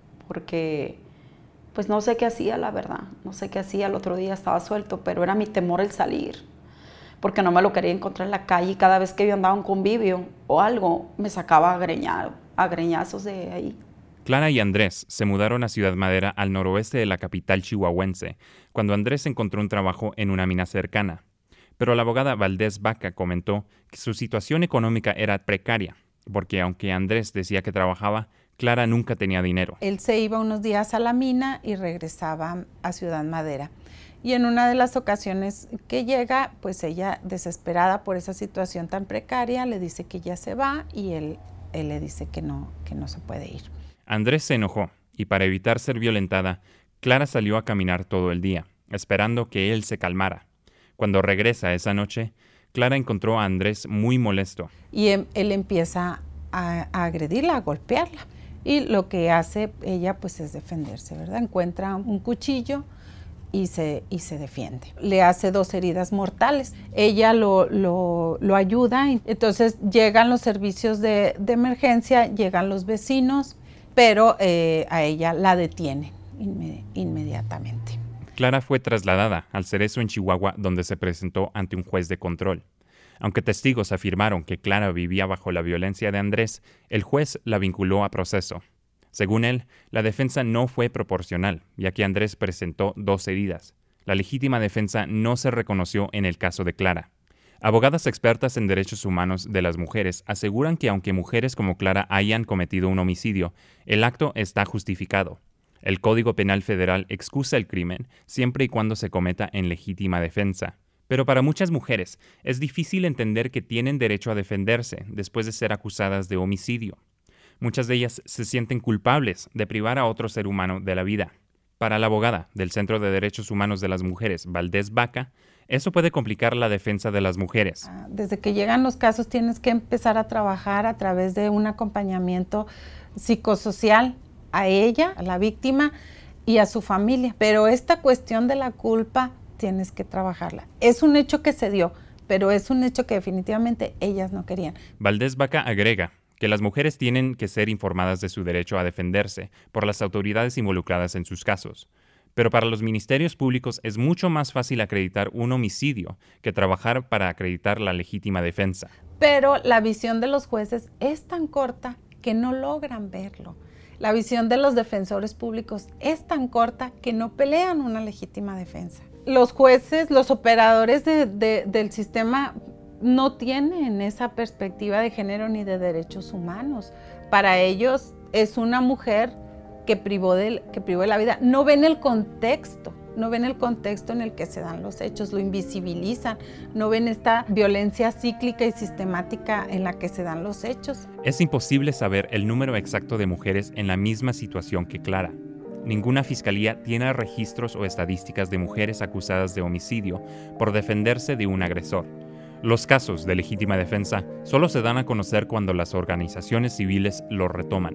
Porque, pues no sé qué hacía, la verdad. No sé qué hacía, el otro día estaba suelto, pero era mi temor el salir. Porque no me lo quería encontrar en la calle y cada vez que yo andaba en convivio o algo, me sacaba a, greñar, a greñazos de ahí. Clara y Andrés se mudaron a Ciudad Madera, al noroeste de la capital chihuahuense, cuando Andrés encontró un trabajo en una mina cercana. Pero la abogada Valdés Vaca comentó que su situación económica era precaria, porque aunque Andrés decía que trabajaba, Clara nunca tenía dinero. Él se iba unos días a la mina y regresaba a Ciudad Madera. Y en una de las ocasiones que llega, pues ella, desesperada por esa situación tan precaria, le dice que ya se va y él, él le dice que no, que no se puede ir. Andrés se enojó y para evitar ser violentada, Clara salió a caminar todo el día, esperando que él se calmara. Cuando regresa esa noche, Clara encontró a Andrés muy molesto. Y él, él empieza a, a agredirla, a golpearla. Y lo que hace ella pues es defenderse, ¿verdad? Encuentra un cuchillo y se, y se defiende. Le hace dos heridas mortales. Ella lo, lo, lo ayuda, entonces llegan los servicios de, de emergencia, llegan los vecinos, pero eh, a ella la detienen inme- inmediatamente. Clara fue trasladada al Cerezo en Chihuahua, donde se presentó ante un juez de control. Aunque testigos afirmaron que Clara vivía bajo la violencia de Andrés, el juez la vinculó a proceso. Según él, la defensa no fue proporcional, ya que Andrés presentó dos heridas. La legítima defensa no se reconoció en el caso de Clara. Abogadas expertas en derechos humanos de las mujeres aseguran que aunque mujeres como Clara hayan cometido un homicidio, el acto está justificado. El Código Penal Federal excusa el crimen siempre y cuando se cometa en legítima defensa. Pero para muchas mujeres es difícil entender que tienen derecho a defenderse después de ser acusadas de homicidio. Muchas de ellas se sienten culpables de privar a otro ser humano de la vida. Para la abogada del Centro de Derechos Humanos de las Mujeres, Valdés Vaca, eso puede complicar la defensa de las mujeres. Desde que llegan los casos tienes que empezar a trabajar a través de un acompañamiento psicosocial a ella, a la víctima y a su familia. Pero esta cuestión de la culpa tienes que trabajarla. Es un hecho que se dio, pero es un hecho que definitivamente ellas no querían. Valdés Vaca agrega que las mujeres tienen que ser informadas de su derecho a defenderse por las autoridades involucradas en sus casos. Pero para los ministerios públicos es mucho más fácil acreditar un homicidio que trabajar para acreditar la legítima defensa. Pero la visión de los jueces es tan corta que no logran verlo. La visión de los defensores públicos es tan corta que no pelean una legítima defensa. Los jueces, los operadores de, de, del sistema no tienen esa perspectiva de género ni de derechos humanos. Para ellos es una mujer que privó de, que privó de la vida. No ven el contexto, no ven el contexto en el que se dan los hechos, lo invisibilizan, no ven esta violencia cíclica y sistemática en la que se dan los hechos. Es imposible saber el número exacto de mujeres en la misma situación que Clara. Ninguna fiscalía tiene registros o estadísticas de mujeres acusadas de homicidio por defenderse de un agresor. Los casos de legítima defensa solo se dan a conocer cuando las organizaciones civiles los retoman.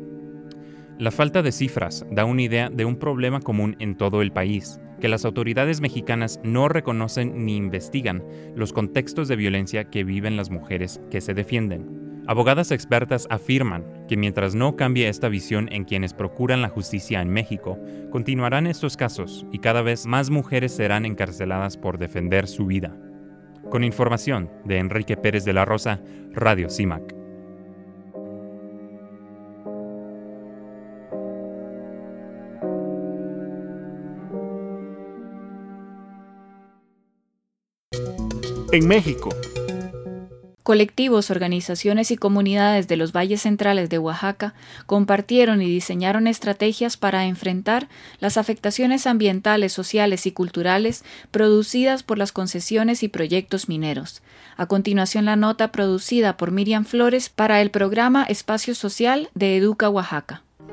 La falta de cifras da una idea de un problema común en todo el país, que las autoridades mexicanas no reconocen ni investigan los contextos de violencia que viven las mujeres que se defienden. Abogadas expertas afirman que mientras no cambie esta visión en quienes procuran la justicia en México, continuarán estos casos y cada vez más mujeres serán encarceladas por defender su vida. Con información de Enrique Pérez de la Rosa, Radio CIMAC. En México. Colectivos, organizaciones y comunidades de los valles centrales de Oaxaca compartieron y diseñaron estrategias para enfrentar las afectaciones ambientales, sociales y culturales producidas por las concesiones y proyectos mineros. A continuación, la nota producida por Miriam Flores para el programa Espacio Social de Educa Oaxaca.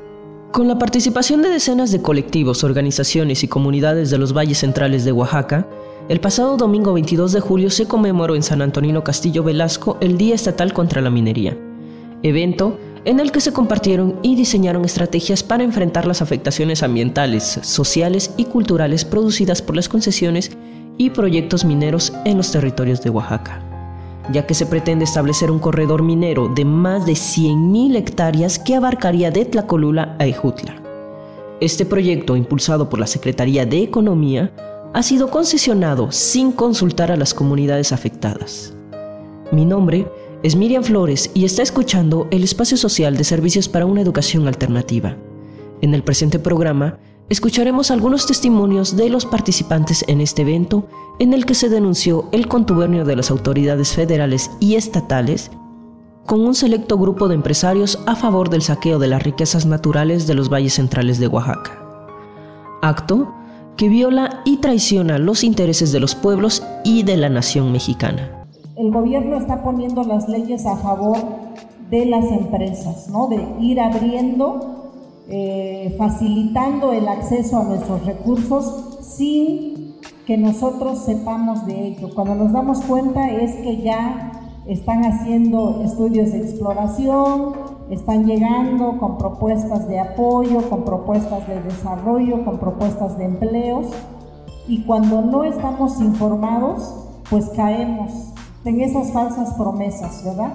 Con la participación de decenas de colectivos, organizaciones y comunidades de los valles centrales de Oaxaca, el pasado domingo veintidós de julio se conmemoró en San Antonino Castillo Velasco el Día Estatal contra la Minería, evento en el que se compartieron y diseñaron estrategias para enfrentar las afectaciones ambientales, sociales y culturales producidas por las concesiones y proyectos mineros en los territorios de Oaxaca, ya que se pretende establecer un corredor minero de más de cien mil hectáreas que abarcaría de Tlacolula a Ejutla. Este proyecto, impulsado por la Secretaría de Economía, ha sido concesionado sin consultar a las comunidades afectadas. Mi nombre es Miriam Flores y está escuchando el Espacio Social de Servicios para una Educación Alternativa. En el presente programa, escucharemos algunos testimonios de los participantes en este evento en el que se denunció el contubernio de las autoridades federales y estatales con un selecto grupo de empresarios a favor del saqueo de las riquezas naturales de los valles centrales de Oaxaca. Acto que viola y traiciona los intereses de los pueblos y de la nación mexicana. El gobierno está poniendo las leyes a favor de las empresas, ¿no? De ir abriendo Eh, facilitando el acceso a nuestros recursos sin que nosotros sepamos de ello. Cuando nos damos cuenta es que ya están haciendo estudios de exploración, están llegando con propuestas de apoyo, con propuestas de desarrollo, con propuestas de empleos, y cuando no estamos informados, pues caemos en esas falsas promesas, ¿verdad?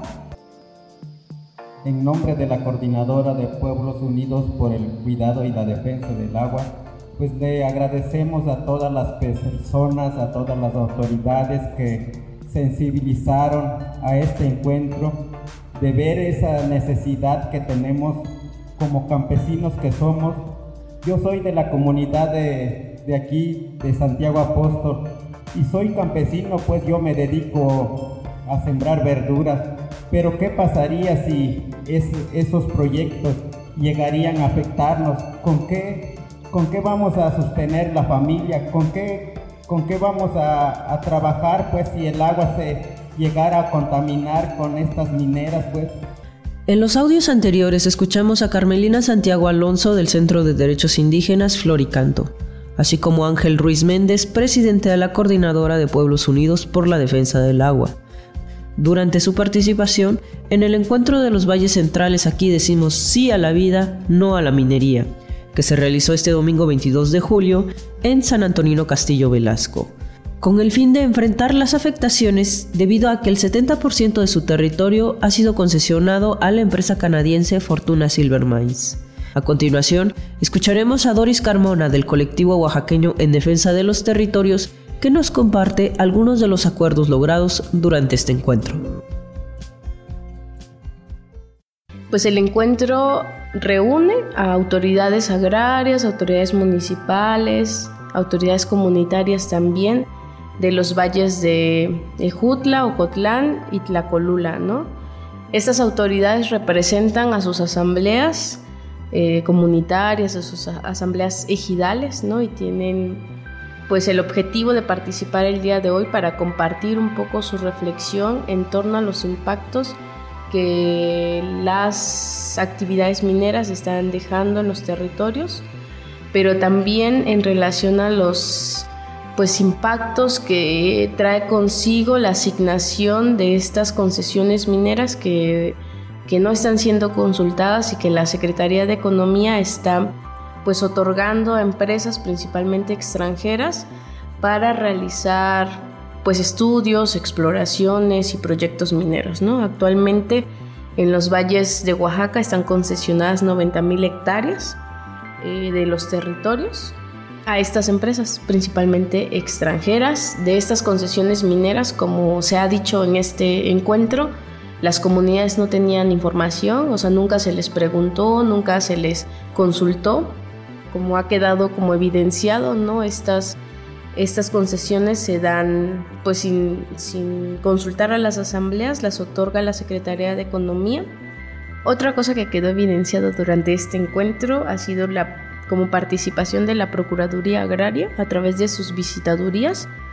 En nombre de la Coordinadora de Pueblos Unidos por el Cuidado y la Defensa del Agua, pues le agradecemos a todas las personas, a todas las autoridades que sensibilizaron a este encuentro, de ver esa necesidad que tenemos como campesinos que somos. Yo soy de la comunidad de, de aquí, de Santiago Apóstol, y soy campesino, pues yo me dedico a sembrar verduras. Pero ¿qué pasaría si es, esos proyectos llegarían a afectarnos? ¿Con qué, con qué vamos a sostener la familia? ¿Con qué, con qué vamos a, a trabajar, pues, si el agua se llegara a contaminar con estas mineras, pues? En los audios anteriores escuchamos a Carmelina Santiago Alonso del Centro de Derechos Indígenas Floricanto, así como Ángel Ruiz Méndez, presidente de la Coordinadora de Pueblos Unidos por la Defensa del Agua. Durante su participación en el encuentro de los valles centrales Aquí decimos sí a la vida, no a la minería, que se realizó este domingo veintidós de julio en San Antonino Castillo Velasco, con el fin de enfrentar las afectaciones debido a que el setenta por ciento de su territorio ha sido concesionado a la empresa canadiense Fortuna Silver Mines. A continuación, escucharemos a Doris Carmona del colectivo oaxaqueño en defensa de los territorios, que nos comparte algunos de los acuerdos logrados durante este encuentro. Pues el encuentro reúne a autoridades agrarias, autoridades municipales, autoridades comunitarias también, de los valles de Ejutla, Ocotlán y Tlacolula, ¿no? Estas autoridades representan a sus asambleas eh, comunitarias, a sus asambleas ejidales, ¿no? Y tienen pues el objetivo de participar el día de hoy para compartir un poco su reflexión en torno a los impactos que las actividades mineras están dejando en los territorios, pero también en relación a los pues impactos que trae consigo la asignación de estas concesiones mineras que, que no están siendo consultadas y que la Secretaría de Economía está pues otorgando a empresas principalmente extranjeras para realizar pues estudios, exploraciones y proyectos mineros, ¿no? Actualmente en los valles de Oaxaca están concesionadas noventa mil hectáreas eh, de los territorios a estas empresas principalmente extranjeras. De estas concesiones mineras, como se ha dicho en este encuentro, las comunidades no tenían información, o sea, nunca se les preguntó, nunca se les consultó. Como ha quedado como evidenciado, ¿no? Estas, estas concesiones se dan pues sin, sin consultar a las asambleas, las otorga la Secretaría de Economía. Otra cosa que quedó evidenciado durante este encuentro ha sido la como participación de la Procuraduría Agraria a través de sus visitadurías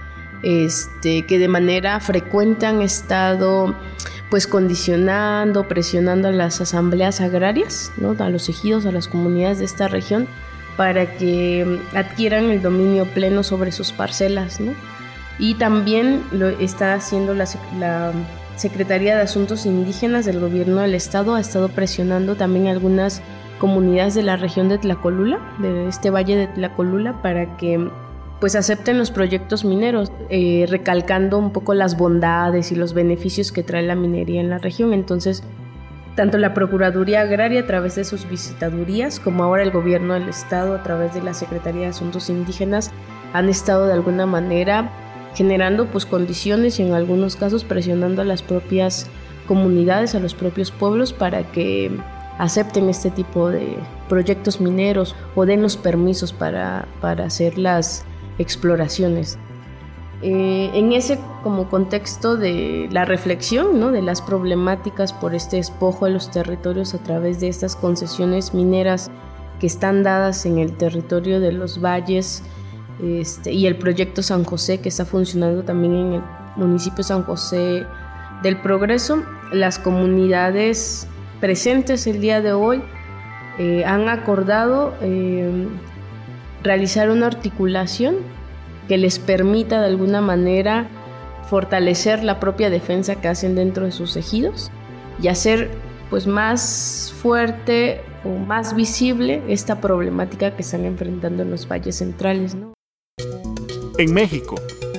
este, que de manera frecuente han estado pues condicionando, presionando a las asambleas agrarias, ¿no? A los ejidos, a las comunidades de esta región, para que adquieran el dominio pleno sobre sus parcelas, ¿no? Y también lo está haciendo la, la Secretaría de Asuntos Indígenas del Gobierno del Estado, ha estado presionando también a algunas comunidades de la región de Tlacolula, de este valle de Tlacolula, para que pues acepten los proyectos mineros, eh, recalcando un poco las bondades y los beneficios que trae la minería en la región. Entonces, tanto la Procuraduría Agraria a través de sus visitadurías, como ahora el Gobierno del Estado a través de la Secretaría de Asuntos Indígenas, han estado de alguna manera generando pues condiciones y en algunos casos presionando a las propias comunidades, a los propios pueblos, para que acepten este tipo de proyectos mineros o den los permisos para, para hacer las exploraciones. Eh, en ese como contexto de la reflexión, ¿no?, de las problemáticas por este despojo de los territorios a través de estas concesiones mineras que están dadas en el territorio de los valles, este, y el proyecto San José, que está funcionando también en el municipio San José del Progreso, las comunidades presentes el día de hoy eh, han acordado eh, realizar una articulación que les permita de alguna manera fortalecer la propia defensa que hacen dentro de sus ejidos y hacer pues más fuerte o más visible esta problemática que están enfrentando en los valles centrales, ¿no? En México.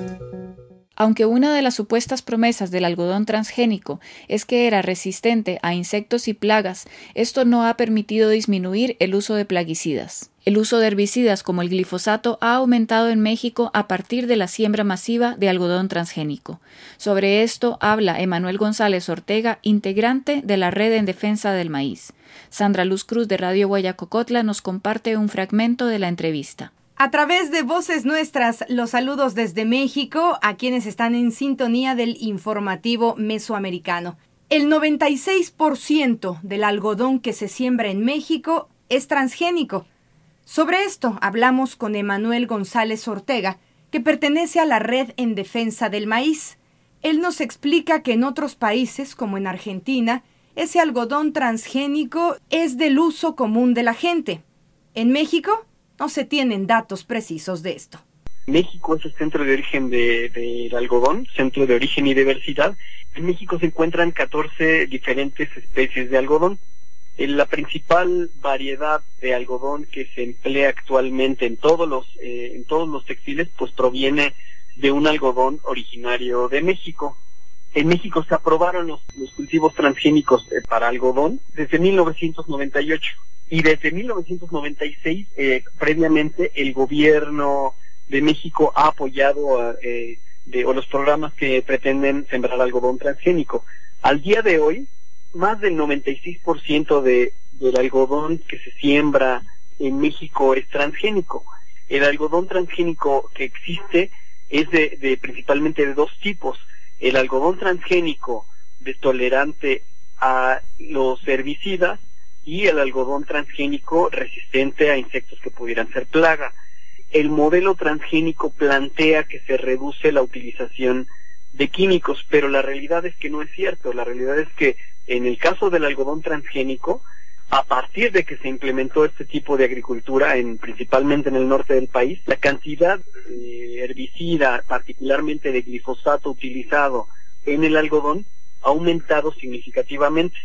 Aunque una de las supuestas promesas del algodón transgénico es que era resistente a insectos y plagas, esto no ha permitido disminuir el uso de plaguicidas. El uso de herbicidas como el glifosato ha aumentado en México a partir de la siembra masiva de algodón transgénico. Sobre esto habla Emanuel González Ortega, integrante de la Red en Defensa del Maíz. Sandra Luz Cruz de Radio Guayacocotla nos comparte un fragmento de la entrevista. A través de Voces Nuestras, los saludos desde México a quienes están en sintonía del informativo mesoamericano. El noventa y seis por ciento del algodón que se siembra en México es transgénico. Sobre esto hablamos con Emanuel González Ortega, que pertenece a la Red en Defensa del Maíz. Él nos explica que en otros países, como en Argentina, ese algodón transgénico es del uso común de la gente. En México no se tienen datos precisos de esto. México es el centro de origen de, de, del algodón, centro de origen y diversidad. En México se encuentran catorce diferentes especies de algodón. La principal variedad de algodón que se emplea actualmente en todos los eh, en todos los textiles pues proviene de un algodón originario de México. En México se aprobaron los, los cultivos transgénicos eh, para algodón desde mil novecientos noventa y ocho y desde mil novecientos noventa y seis eh, previamente el gobierno de México ha apoyado a, eh, de, o los programas que pretenden sembrar algodón transgénico. Al día de hoy, más del noventa y seis por ciento de, del algodón que se siembra en México es transgénico. El algodón transgénico que existe es de, de principalmente de dos tipos. El algodón transgénico de tolerante a los herbicidas y el algodón transgénico resistente a insectos que pudieran ser plaga. El modelo transgénico plantea que se reduce la utilización de químicos, pero la realidad es que no es cierto. La realidad es que en el caso del algodón transgénico, a partir de que se implementó este tipo de agricultura, en, principalmente en el norte del país, la cantidad de herbicida, particularmente de glifosato utilizado en el algodón, ha aumentado significativamente.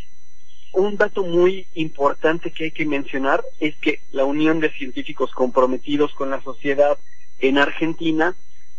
Un dato muy importante que hay que mencionar es que la Unión de Científicos Comprometidos con la Sociedad en Argentina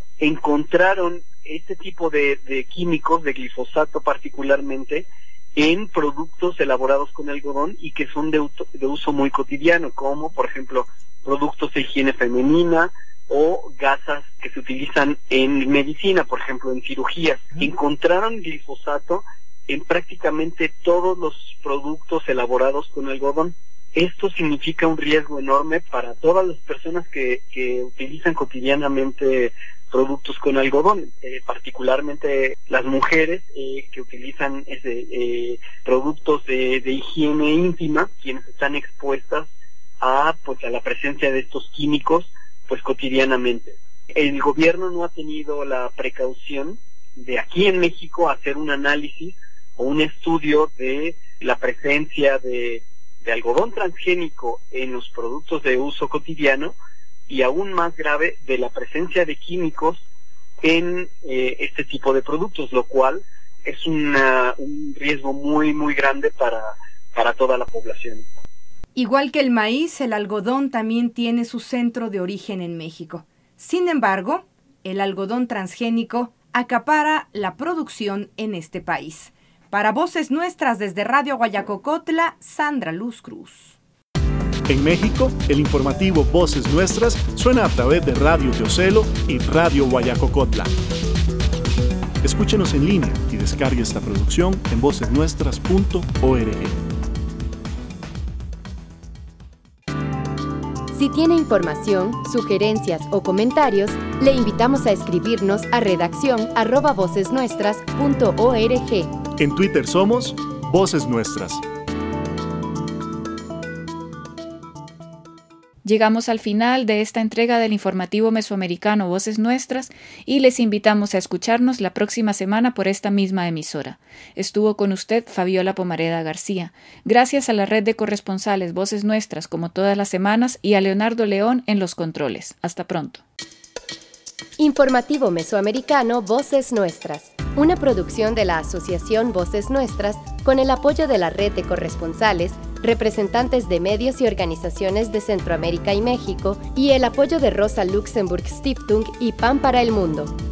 encontraron este tipo de, de químicos, de glifosato particularmente, en productos elaborados con algodón y que son de, de uso muy cotidiano, como por ejemplo productos de higiene femenina o gasas que se utilizan en medicina, por ejemplo en cirugías. Encontraron glifosato en prácticamente todos los productos elaborados con algodón. Esto significa un riesgo enorme para todas las personas que, que utilizan cotidianamente productos con algodón, eh, particularmente las mujeres eh, que utilizan ese, eh, productos de, de higiene íntima, quienes están expuestas a, pues, a la presencia de estos químicos pues cotidianamente. El gobierno no ha tenido la precaución de aquí en México hacer un análisis o un estudio de la presencia de, de algodón transgénico en los productos de uso cotidiano y aún más grave de la presencia de químicos en eh, este tipo de productos, lo cual es una, un riesgo muy muy grande para, para toda la población. Igual que el maíz, el algodón también tiene su centro de origen en México. Sin embargo, el algodón transgénico acapara la producción en este país. Para Voces Nuestras desde Radio Guayacocotla, Sandra Luz Cruz. En México, el informativo Voces Nuestras suena a través de Radio Teocelo y Radio Guayacocotla. Escúchenos en línea y descargue esta producción en voces nuestras punto org. Si tiene información, sugerencias o comentarios, le invitamos a escribirnos a redacción arroba voces nuestras punto org. En Twitter somos Voces Nuestras. Llegamos al final de esta entrega del informativo mesoamericano Voces Nuestras y les invitamos a escucharnos la próxima semana por esta misma emisora. Estuvo con usted Fabiola Pomareda García. Gracias a la red de corresponsales Voces Nuestras como todas las semanas y a Leonardo León en los controles. Hasta pronto. Informativo Mesoamericano Voces Nuestras, una producción de la Asociación Voces Nuestras con el apoyo de la red de corresponsales, representantes de medios y organizaciones de Centroamérica y México y el apoyo de Rosa Luxemburg Stiftung y Pan para el Mundo.